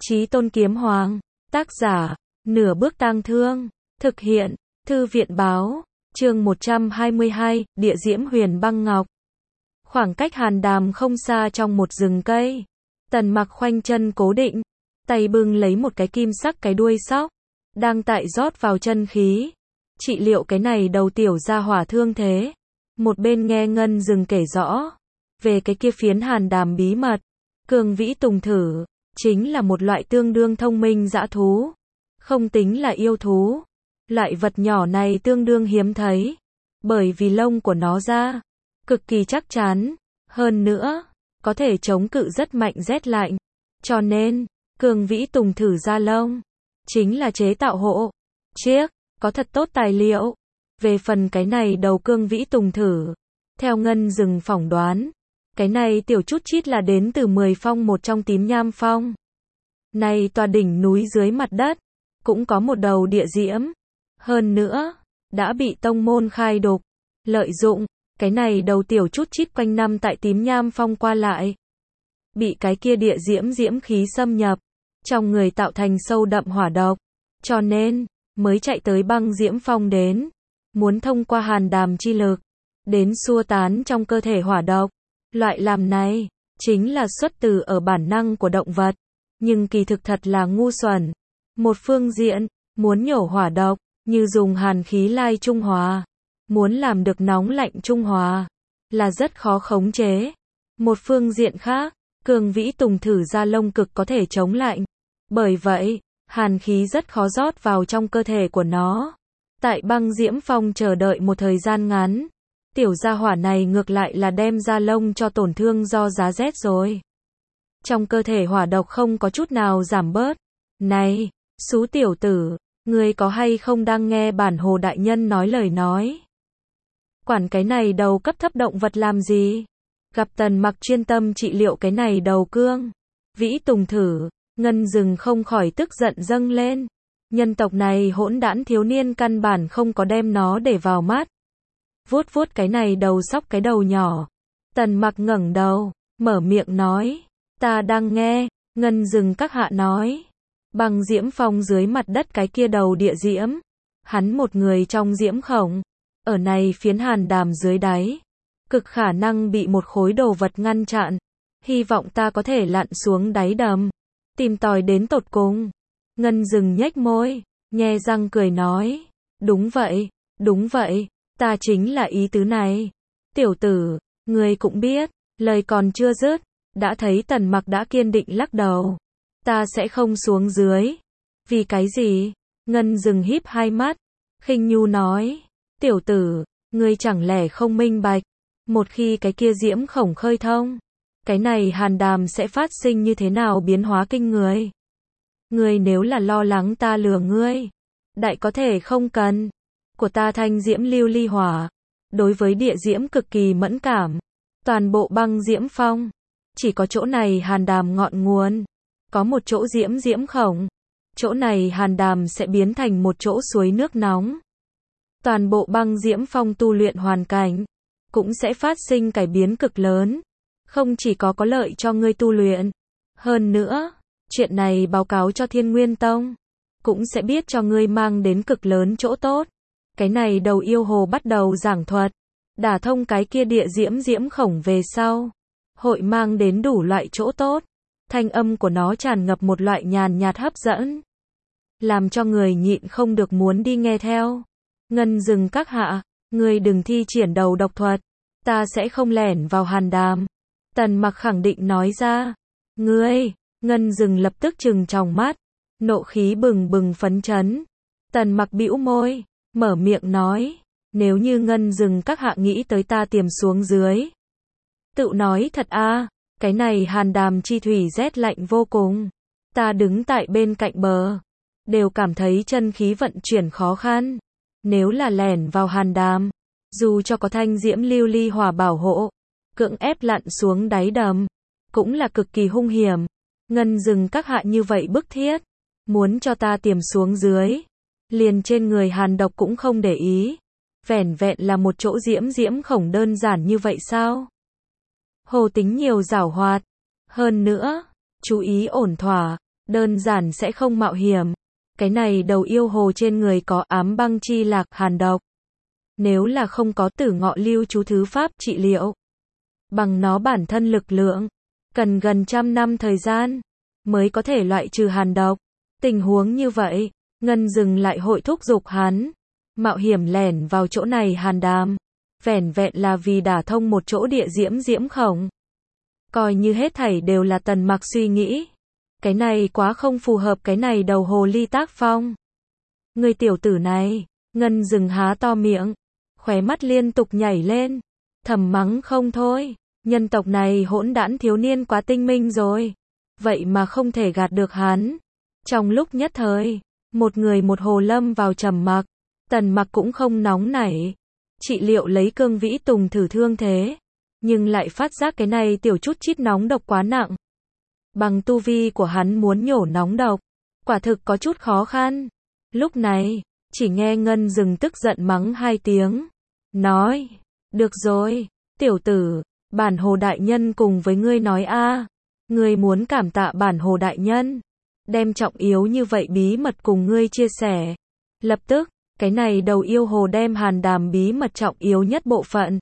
Chí Tôn Kiếm Hoàng, tác giả, Nửa Bước Tang Thương, thực hiện, Thư viện báo, chương 122, Địa Diễm Huyền Băng Ngọc. Khoảng cách Hàn Đàm không xa trong một rừng cây. Tần Mặc khoanh chân cố định, tay bưng lấy một cái kim sắc cái đuôi sóc, đang tại rót vào chân khí, trị liệu cái này đầu tiểu gia hỏa thương thế. Một bên nghe Ngân Dừng kể rõ về cái kia phiến Hàn Đàm bí mật. Cương Vĩ Tùng Thử chính là một loại tương đương thông minh dã thú, không tính là yêu thú. Loại vật nhỏ này tương đương hiếm thấy, bởi vì lông của nó da cực kỳ chắc chắn, hơn nữa có thể chống cự rất mạnh rét lạnh, cho nên Cương Vĩ Tùng Thử da lông chính là chế tạo hộ chiếc, có thật tốt tài liệu. Về phần cái này đầu Cương Vĩ Tùng Thử, theo Ngân Dừng phỏng đoán, cái này tiểu chút chít là đến từ 10 phong một trong Tím Nham Phong. Này tòa đỉnh núi dưới mặt đất, cũng có một đầu địa diễm. Hơn nữa, đã bị tông môn khai đục, lợi dụng, cái này đầu tiểu chút chít quanh năm tại Tím Nham Phong qua lại. Bị cái kia địa diễm khí xâm nhập, trong người tạo thành sâu đậm hỏa độc, cho nên, mới chạy tới Băng Diễm Phong đến. Muốn thông qua Hàn Đàm chi lực, đến xua tán trong cơ thể hỏa độc. Loại làm này, chính là xuất từ ở bản năng của động vật, nhưng kỳ thực thật là ngu xuẩn. Một phương diện, muốn nhổ hỏa độc, như dùng hàn khí lai trung hòa. Muốn làm được nóng lạnh trung hòa, là rất khó khống chế. Một phương diện khác, Cương Vĩ Tùng Thử da lông cực có thể chống lạnh. Bởi vậy, hàn khí rất khó rót vào trong cơ thể của nó. Tại Băng Diễm Phong chờ đợi một thời gian ngắn, tiểu gia hỏa này ngược lại là đem da lông cho tổn thương do giá rét rồi. Trong cơ thể hỏa độc không có chút nào giảm bớt. Này, xú tiểu tử, ngươi có hay không đang nghe bản Hồ đại nhân nói lời nói? Quản cái này đầu cấp thấp động vật làm gì? Gặp Tần Mặc chuyên tâm trị liệu cái này đầu Cương Vĩ Tùng Thử, Ngân Dừng không khỏi tức giận dâng lên. Nhân tộc này hỗn đản thiếu niên căn bản không có đem nó để vào mắt. Vuốt vuốt cái này đầu sóc cái đầu nhỏ. Tần Mặc ngẩng đầu, mở miệng nói, ta đang nghe. Ngân Dừng các hạ nói, Băng Diễm Phong dưới mặt đất cái kia đầu địa diễm, hắn một người trong diễm khổng, ở này phiến Hàn Đàm dưới đáy, cực khả năng bị một khối đồ vật ngăn chặn. Hy vọng ta có thể lặn xuống đáy đầm, tìm tòi đến tột cùng. Ngân Dừng nhếch môi, nhe răng cười nói, đúng vậy, ta chính là ý tứ này. Tiểu tử, ngươi cũng biết, lời còn chưa dứt, đã thấy Tần Mặc đã kiên định lắc đầu. Ta sẽ không xuống dưới. Vì cái gì? Ngân Dừng híp hai mắt, khinh nhu nói, tiểu tử, ngươi chẳng lẽ không minh bạch, một khi cái kia diễm khổng khơi thông, cái này Hàn Đàm sẽ phát sinh như thế nào biến hóa kinh người. Ngươi nếu là lo lắng ta lừa ngươi, đại có thể không cần. Của ta thanh diễm lưu ly hỏa, đối với địa diễm cực kỳ mẫn cảm. Toàn bộ Băng Diễm Phong, chỉ có chỗ này Hàn Đàm ngọn nguồn, có một chỗ diễm khổng. Chỗ này Hàn Đàm sẽ biến thành một chỗ suối nước nóng. Toàn bộ Băng Diễm Phong tu luyện hoàn cảnh, cũng sẽ phát sinh cải biến cực lớn. Không chỉ có lợi cho ngươi tu luyện, hơn nữa, chuyện này báo cáo cho Thiên Nguyên Tông, cũng sẽ biết cho ngươi mang đến cực lớn chỗ tốt. Cái này đầu yêu hồ bắt đầu giảng thuật, đả thông cái kia địa diễm khổng về sau, hội mang đến đủ loại chỗ tốt. Thanh âm của nó tràn ngập một loại nhàn nhạt hấp dẫn, làm cho người nhịn không được muốn đi nghe theo. Ngân Dừng các hạ, ngươi đừng thi triển đầu độc thuật, ta sẽ không lẻn vào Hàn Đàm. Tần Mặc khẳng định nói ra. Ngươi, Ngân Dừng lập tức trừng tròng mắt, nộ khí bừng bừng phấn chấn. Tần Mặc bĩu môi, mở miệng nói, nếu như Ngân Dừng các hạ nghĩ tới ta tiềm xuống dưới. Tự nói thật a, cái này Hàn Đàm chi thủy rét lạnh vô cùng. Ta đứng tại bên cạnh bờ, đều cảm thấy chân khí vận chuyển khó khăn. Nếu là lẻn vào Hàn Đàm, dù cho có thanh diễm lưu ly hỏa bảo hộ, cưỡng ép lặn xuống đáy đầm, cũng là cực kỳ hung hiểm. Ngân Dừng các hạ như vậy bức thiết, muốn cho ta tiềm xuống dưới, liền trên người hàn độc cũng không để ý. Vẻn vẹn là một chỗ diễm khổng đơn giản như vậy sao? Hồ tính nhiều giảo hoạt, hơn nữa, chú ý ổn thỏa, đơn giản sẽ không mạo hiểm. Cái này đầu yêu hồ trên người có ám băng chi lạc hàn độc. Nếu là không có Tử Ngọ lưu chú thứ pháp trị liệu, bằng nó bản thân lực lượng, cần gần 100 năm thời gian, mới có thể loại trừ hàn độc. Tình huống như vậy, Ngân Dừng lại hội thúc giục hắn, mạo hiểm lẻn vào chỗ này Hàn Đàm, vẻn vẹn là vì đả thông một chỗ địa diễm khổng. Coi như hết thảy đều là Tần Mặc suy nghĩ. Cái này quá không phù hợp cái này đầu hồ ly tác phong. Người tiểu tử này, Ngân Dừng há to miệng, khóe mắt liên tục nhảy lên, thầm mắng không thôi, nhân tộc này hỗn đản thiếu niên quá tinh minh rồi, vậy mà không thể gạt được hắn. Trong lúc nhất thời, một người một hồ lâm vào trầm mặc, Tần Mặc cũng không nóng nảy, trị liệu lấy Cương Vĩ Tùng thử thương thế, nhưng lại phát giác cái này tiểu chút chít nóng độc quá nặng. Bằng tu vi của hắn muốn nhổ nóng độc, quả thực có chút khó khăn. Lúc này, chỉ nghe Ngân Dừng tức giận mắng 2 tiếng, nói, được rồi, tiểu tử, bản hồ đại nhân cùng với ngươi nói a, ngươi muốn cảm tạ bản hồ đại nhân, đem trọng yếu như vậy bí mật cùng ngươi chia sẻ. Lập tức, cái này đầu yêu hồ đem Hàn Đàm bí mật trọng yếu nhất bộ phận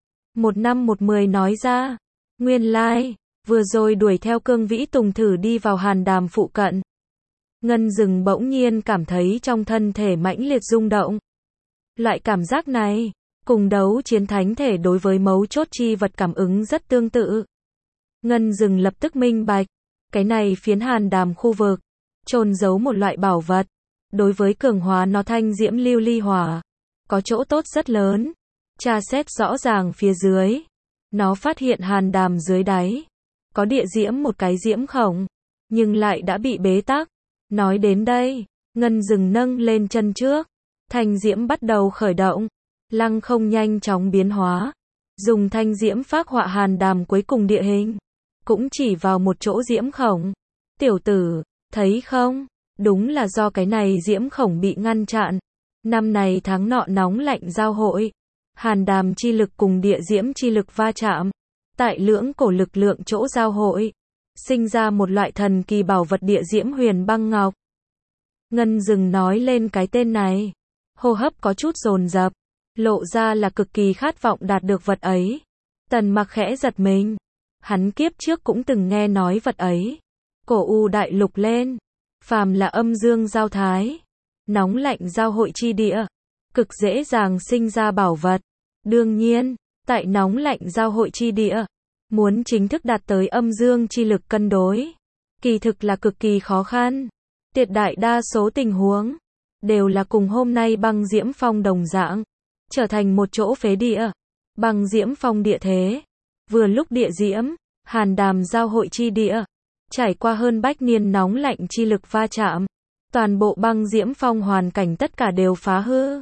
1/10 nói ra. Nguyên lai, vừa rồi đuổi theo Cương Vĩ Tùng thử đi vào Hàn Đàm phụ cận. Ngân Dừng bỗng nhiên cảm thấy trong thân thể mãnh liệt rung động. Loại cảm giác này, cùng đấu chiến thánh thể đối với mấu chốt chi vật cảm ứng rất tương tự. Ngân Dừng lập tức minh bạch, cái này phiến Hàn Đàm khu vực, chôn giấu một loại bảo vật, đối với cường hóa nó thanh diễm lưu ly hỏa, có chỗ tốt rất lớn. Tra xét rõ ràng phía dưới, nó phát hiện Hàn Đàm dưới đáy, có địa diễm một cái diễm khổng, nhưng lại đã bị bế tắc. Nói đến đây, Ngân Dừng nâng lên chân trước, thanh diễm bắt đầu khởi động, lăng không nhanh chóng biến hóa, dùng thanh diễm phác họa Hàn Đàm cuối cùng địa hình, cũng chỉ vào một chỗ diễm khổng. Tiểu tử, thấy không? Đúng là do cái này diễm khổng bị ngăn chặn. Năm này tháng nọ nóng lạnh giao hội, Hàn Đàm chi lực cùng địa diễm chi lực va chạm, tại lưỡng cổ lực lượng chỗ giao hội, sinh ra một loại thần kỳ bảo vật địa diễm huyền băng ngọc. Ngân Dừng nói lên cái tên này, hô hấp có chút dồn dập, lộ ra là cực kỳ khát vọng đạt được vật ấy. Tần Mặc khẽ giật mình, hắn kiếp trước cũng từng nghe nói vật ấy. Cổ U đại lục lên, phàm là âm dương giao thái, nóng lạnh giao hội chi địa, cực dễ dàng sinh ra bảo vật. Đương nhiên, tại nóng lạnh giao hội chi địa, muốn chính thức đạt tới âm dương chi lực cân đối, kỳ thực là cực kỳ khó khăn. Tuyệt đại đa số tình huống, đều là cùng hôm nay băng diễm phong đồng dạng, trở thành một chỗ phế địa. Băng diễm phong địa thế, vừa lúc địa diễm, Hàn Đàm giao hội chi địa, trải qua hơn bách niên nóng lạnh chi lực va chạm, toàn bộ băng diễm phong hoàn cảnh tất cả đều phá hư.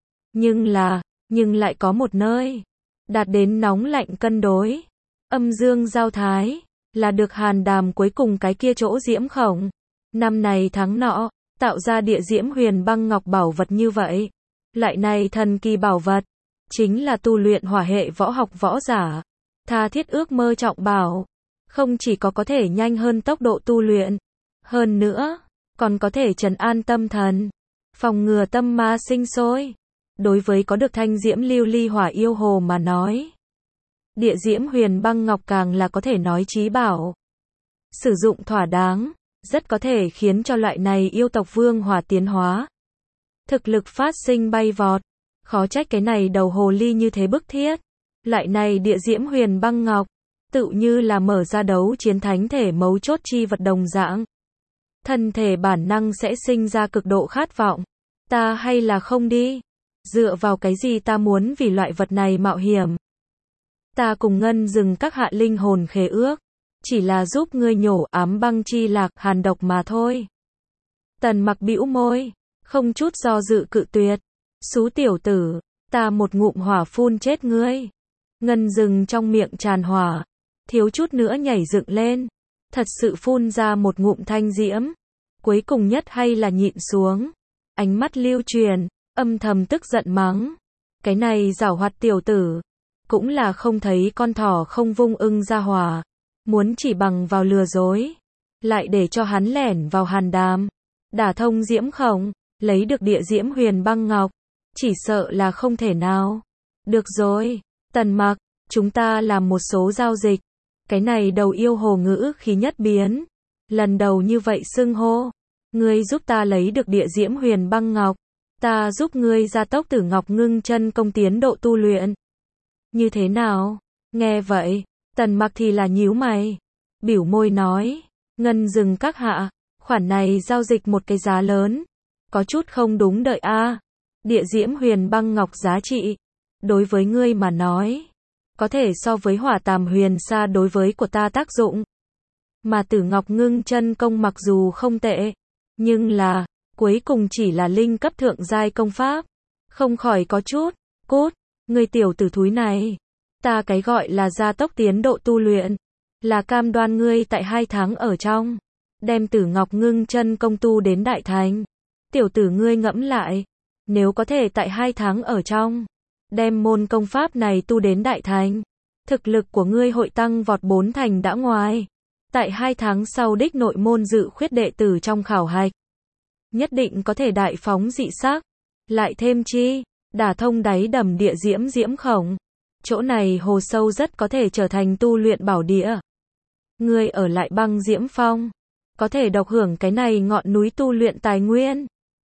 Nhưng lại có một nơi, đạt đến nóng lạnh cân đối, âm dương giao thái, là được Hàn Đàm cuối cùng cái kia chỗ diễm khổng. Năm này tháng nọ, tạo ra địa diễm huyền băng ngọc bảo vật như vậy. Loại này thần kỳ bảo vật, chính là tu luyện hỏa hệ võ học võ giả, tha thiết ước mơ trọng bảo. Không chỉ có thể nhanh hơn tốc độ tu luyện, hơn nữa, còn có thể trấn an tâm thần, phòng ngừa tâm ma sinh sôi. Đối với có được thanh diễm lưu ly hỏa yêu hồ mà nói, địa diễm huyền băng ngọc càng là có thể nói chí bảo. Sử dụng thỏa đáng, rất có thể khiến cho loại này yêu tộc vương hỏa tiến hóa, thực lực phát sinh bay vọt. Khó trách cái này đầu hồ ly như thế bức thiết. Loại này địa diễm huyền băng ngọc, tự như là mở ra đấu chiến thánh thể mấu chốt chi vật đồng dạng. Thân thể bản năng sẽ sinh ra cực độ khát vọng. Ta hay là không đi? Dựa vào cái gì ta muốn vì loại vật này mạo hiểm? Ta cùng Ngân Dừng các hạ linh hồn khế ước, chỉ là giúp ngươi nhổ ám băng chi lạc hàn độc mà thôi. Tần Mặc bĩu môi, không chút do dự cự tuyệt. Xú tiểu tử, ta một ngụm hỏa phun chết ngươi. Ngân Dừng trong miệng tràn hỏa, thiếu chút nữa nhảy dựng lên, thật sự phun ra một ngụm thanh diễm. Cuối cùng nhất hay là nhịn xuống, ánh mắt lưu truyền, âm thầm tức giận mắng. Cái này giảo hoạt tiểu tử, cũng là không thấy con thỏ không vung ưng ra hỏa, muốn chỉ bằng vào lừa dối. lại để cho hắn lẻn vào hàn đàm, đả thông diễm khổng, lấy được địa diễm huyền băng ngọc, chỉ sợ là không thể nào. Được rồi, Tần Mặc, chúng ta làm một số giao dịch. Cái này đầu yêu hồ ngữ khí nhất biến. Lần đầu như vậy xưng hô. Ngươi giúp ta lấy được địa diễm huyền băng ngọc. Ta giúp ngươi gia tốc Tử Ngọc Ngưng Chân Công tiến độ tu luyện. Như thế nào? Nghe vậy, Tần Mặc thì là nhíu mày. Biểu môi nói, Ngân Dừng các hạ, khoản này giao dịch một cái giá lớn. Có chút không đúng đợi a. Địa diễm huyền băng ngọc giá trị. Đối với ngươi mà nói, có thể so với hỏa tàm huyền sa đối với của ta tác dụng. Mà Tử Ngọc Ngưng Chân Công mặc dù không tệ, nhưng là, cuối cùng chỉ là linh cấp thượng giai công pháp. Không khỏi có chút, cút, ngươi tiểu tử thúi này. Ta cái gọi là gia tốc tiến độ tu luyện, là cam đoan ngươi tại 2 tháng ở trong, đem Tử Ngọc Ngưng Chân Công tu đến đại thành. Tiểu tử ngươi ngẫm lại, nếu có thể tại 2 tháng ở trong, đem môn công pháp này tu đến đại thành, thực lực của ngươi hội tăng vọt 4 thành đã ngoài. Tại 2 tháng sau đích nội môn dự khuyết đệ tử trong khảo hạch, nhất định có thể đại phóng dị sắc. Lại thêm chi, đả thông đáy đầm địa diễm diễm khổng. Chỗ này hồ sâu rất có thể trở thành tu luyện bảo địa. Ngươi ở lại băng diễm phong, có thể độc hưởng cái này ngọn núi tu luyện tài nguyên.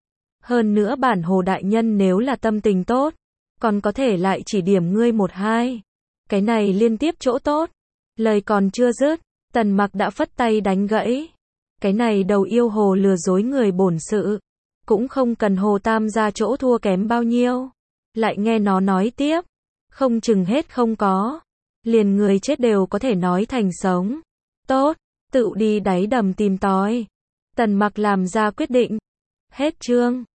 Hơn nữa bản hồ đại nhân nếu là tâm tình tốt, còn có thể lại chỉ điểm ngươi 1-2. Cái này liên tiếp chỗ tốt. Lời còn chưa dứt, Tần Mặc đã phất tay đánh gãy. Cái này đầu yêu hồ lừa dối người bổn sự. Cũng không cần hồ tam ra chỗ thua kém bao nhiêu. Lại nghe nó nói tiếp. Không chừng hết không có. Liền người chết đều có thể nói thành sống. Tốt, tự đi đáy đầm tìm tòi. Tần Mặc làm ra quyết định. Hết chương.